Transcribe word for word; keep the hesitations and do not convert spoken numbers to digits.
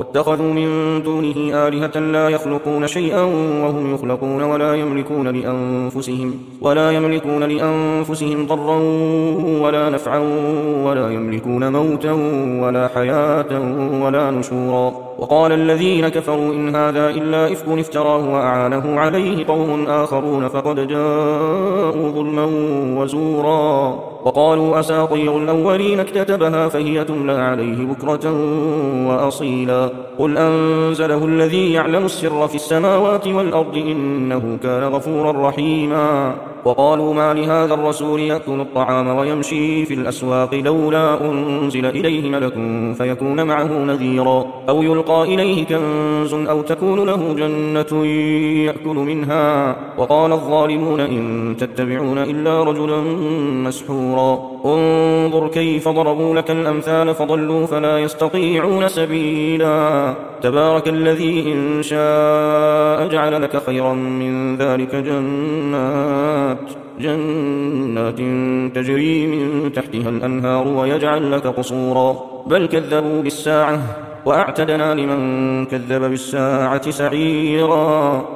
واتخذوا من دونه آلهة لا يخلقون شيئا وهم يخلقون ولا يملكون لأنفسهم ولا يملكون لأنفسهم ضرا ولا نفعا ولا يملكون موتا ولا حياة ولا نشورا. وقال الذين كفروا إن هذا إلا إفك افتراه وأعانه عليه قوم آخرون فقد جاءوا ظلما وزورا. وقالوا أساطير الأولين اكتتبها فهي تملى عليه بكرة وأصيلا. قل أنزله الذي يعلم السر في السماوات والأرض إنه كان غفورا رحيما. وقالوا ما لهذا الرسول يأكل الطعام ويمشي في الأسواق لولا أنزل إليه ملك فيكون معه نذيرا أو يلقى إليه كنز أو تكون له جنة يأكل منها. وقال الظالمون إن تتبعون إلا رجلا مسحورا. انظر كيف ضربوا لك الأمثال فضلوا فلا يستطيعون سبيلا. تبارك الذي إن شاء جعل لك خيرا من ذلك جنات جنات تجري من تحتها الأنهار ويجعل لك قصورا. بل كذبوا بالساعة وأعتدنا لمن كذب بالساعة سعيرا.